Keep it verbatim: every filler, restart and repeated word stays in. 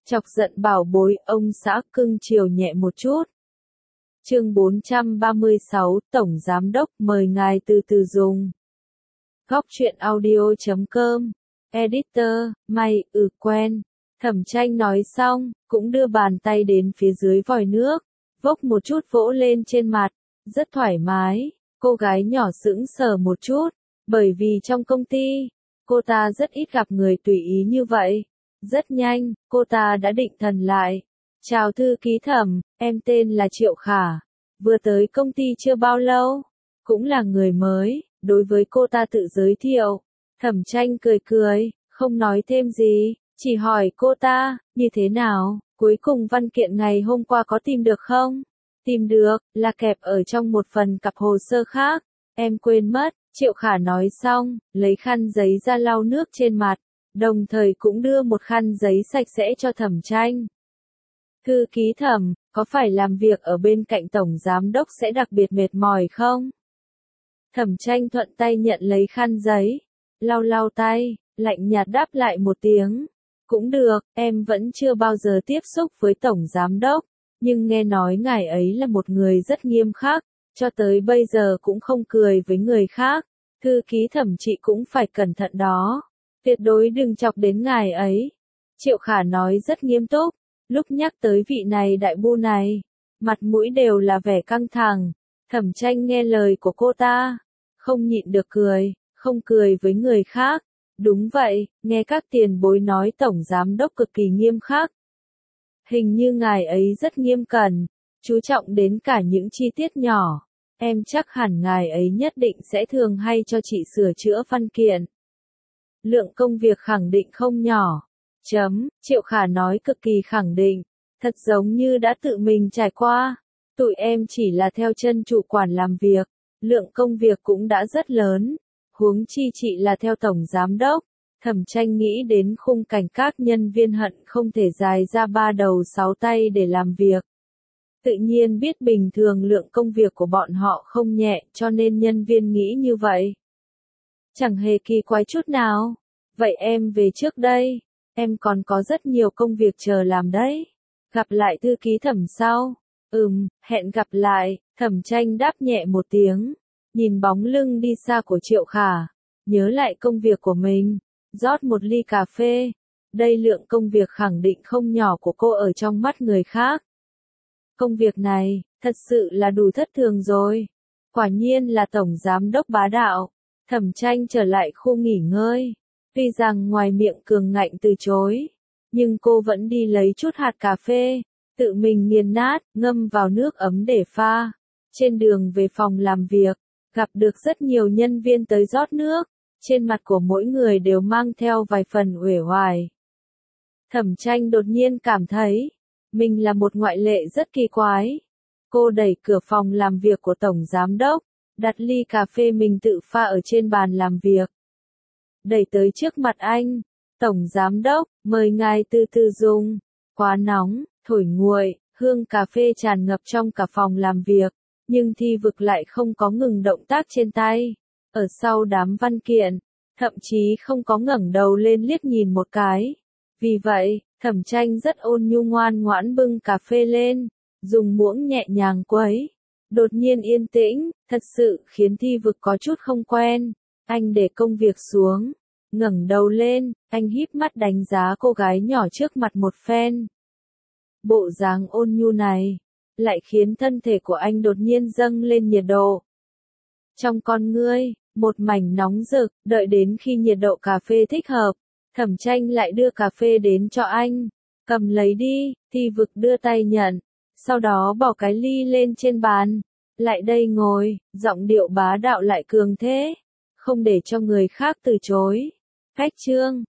Chọc giận bảo bối, ông xã cưng chiều nhẹ một chút. Chương bốn trăm ba mươi sáu, Tổng Giám Đốc mời ngài từ từ dùng. Góc truyện audio chấm com, Editor, mày, ừ quen. Thẩm Tranh nói xong, cũng đưa bàn tay đến phía dưới vòi nước, vốc một chút vỗ lên trên mặt, rất thoải mái. Cô gái nhỏ sững sờ một chút, bởi vì trong công ty, cô ta rất ít gặp người tùy ý như vậy. Rất nhanh, cô ta đã định thần lại. Chào thư ký Thẩm, em tên là Triệu Khả, vừa tới công ty chưa bao lâu, cũng là người mới. Đối với cô ta tự giới thiệu, Thẩm Tranh cười cười, không nói thêm gì, chỉ hỏi cô ta, như thế nào, cuối cùng văn kiện ngày hôm qua có tìm được không? Tìm được, là kẹp ở trong một phần cặp hồ sơ khác, em quên mất. Triệu Khả nói xong, lấy khăn giấy ra lau nước trên mặt, đồng thời cũng đưa một khăn giấy sạch sẽ cho Thẩm Tranh. Thư ký Thẩm, có phải làm việc ở bên cạnh Tổng Giám Đốc sẽ đặc biệt mệt mỏi không? Thẩm Tranh thuận tay nhận lấy khăn giấy, lau lau tay, lạnh nhạt đáp lại một tiếng. Cũng được, em vẫn chưa bao giờ tiếp xúc với Tổng Giám Đốc, nhưng nghe nói ngài ấy là một người rất nghiêm khắc, cho tới bây giờ cũng không cười với người khác. Thư ký Thẩm chị cũng phải cẩn thận đó, tuyệt đối đừng chọc đến ngài ấy. Triệu Khả nói rất nghiêm túc, lúc nhắc tới vị này đại bu này, mặt mũi đều là vẻ căng thẳng. Thẩm Tranh nghe lời của cô ta, không nhịn được cười, không cười với người khác. Đúng vậy, nghe các tiền bối nói Tổng Giám Đốc cực kỳ nghiêm khắc. Hình như ngài ấy rất nghiêm cẩn, chú trọng đến cả những chi tiết nhỏ. Em chắc hẳn ngài ấy nhất định sẽ thường hay cho chị sửa chữa văn kiện. Lượng công việc khẳng định không nhỏ. Chấm, Triệu Khả nói cực kỳ khẳng định, thật giống như đã tự mình trải qua. Tụi em chỉ là theo chân chủ quản làm việc, lượng công việc cũng đã rất lớn. Huống chi chị là theo Tổng Giám Đốc. Thẩm Tranh nghĩ đến khung cảnh các nhân viên hận không thể dài ra ba đầu sáu tay để làm việc. Tự nhiên biết bình thường lượng công việc của bọn họ không nhẹ, cho nên nhân viên nghĩ như vậy. Chẳng hề kỳ quái chút nào. Vậy em về trước đây, em còn có rất nhiều công việc chờ làm đấy. Gặp lại thư ký Thẩm sau. Ừm, hẹn gặp lại. Thẩm Tranh đáp nhẹ một tiếng, nhìn bóng lưng đi xa của Triệu Khả, nhớ lại công việc của mình, rót một ly cà phê. Đây lượng công việc khẳng định không nhỏ của cô ở trong mắt người khác. Công việc này, thật sự là đủ thất thường rồi. Quả nhiên là Tổng Giám Đốc bá đạo. Thẩm Tranh trở lại khu nghỉ ngơi. Tuy rằng ngoài miệng cường ngạnh từ chối, nhưng cô vẫn đi lấy chút hạt cà phê, tự mình nghiền nát, ngâm vào nước ấm để pha. Trên đường về phòng làm việc, gặp được rất nhiều nhân viên tới rót nước. Trên mặt của mỗi người đều mang theo vài phần uể oải. Thẩm Tranh đột nhiên cảm thấy, mình là một ngoại lệ rất kỳ quái. Cô đẩy cửa phòng làm việc của Tổng Giám Đốc, đặt ly cà phê mình tự pha ở trên bàn làm việc. Đẩy tới trước mặt anh. Tổng Giám Đốc, mời ngài từ từ dùng. Quá nóng, thổi nguội, hương cà phê tràn ngập trong cả phòng làm việc. Nhưng Thi Vực lại không có ngừng động tác trên tay. Ở sau đám văn kiện, thậm chí không có ngẩng đầu lên liếc nhìn một cái. Vì vậy, Thẩm Tranh rất ôn nhu ngoan ngoãn bưng cà phê lên, dùng muỗng nhẹ nhàng quấy. Đột nhiên yên tĩnh, thật sự khiến Thi Vực có chút không quen. Anh để công việc xuống, ngẩng đầu lên, anh híp mắt đánh giá cô gái nhỏ trước mặt một phen. Bộ dáng ôn nhu này, lại khiến thân thể của anh đột nhiên dâng lên nhiệt độ. Trong con ngươi, một mảnh nóng rực, đợi đến khi nhiệt độ cà phê thích hợp, Thẩm Tranh lại đưa cà phê đến cho anh. Cầm lấy đi. Thi Vực đưa tay nhận, sau đó bỏ cái ly lên trên bàn. Lại đây ngồi, giọng điệu bá đạo lại cường thế, không để cho người khác từ chối. Khách trương,